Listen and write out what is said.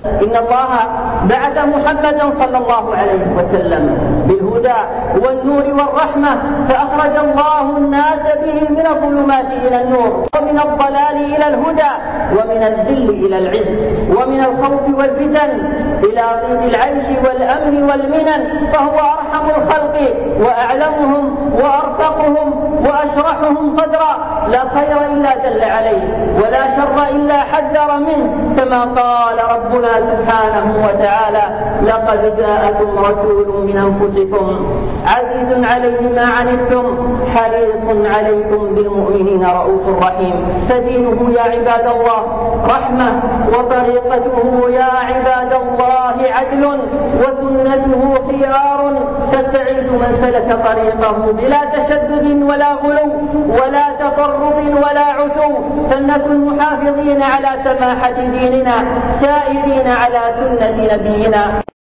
إن الله بعث محمدا صلى الله عليه وسلم بالهدى والنور والرحمة، فأخرج الله الناس به من الظلمات إلى النور، ومن الضلال إلى الهدى، ومن الذل إلى العز، ومن الخوف والفتن إلى طيب العيش والأمن والمنن. فهو أرحم الخلق وأعلمهم وأرفقهم وأشرحهم صدرا، لا خير إلا دل عليه ولا شر إلا حذر منه، كما قال ربنا سبحانه وتعالى: لقد جاءكم رسول من أنفسكم عزيز عليه ما عنتم حريص عليكم بالمؤمنين رؤوف رحيم. فدينه يا عباد الله رحمة، وطريقته يا عباد الله عدل، وسنته خيار، فالسعيد من سلك طريقه بلا تشدد ولا غلو ولا تطرف ولا عتو. فلنكن محافظين على سماحة ديننا، سائرين على سنة نبينا.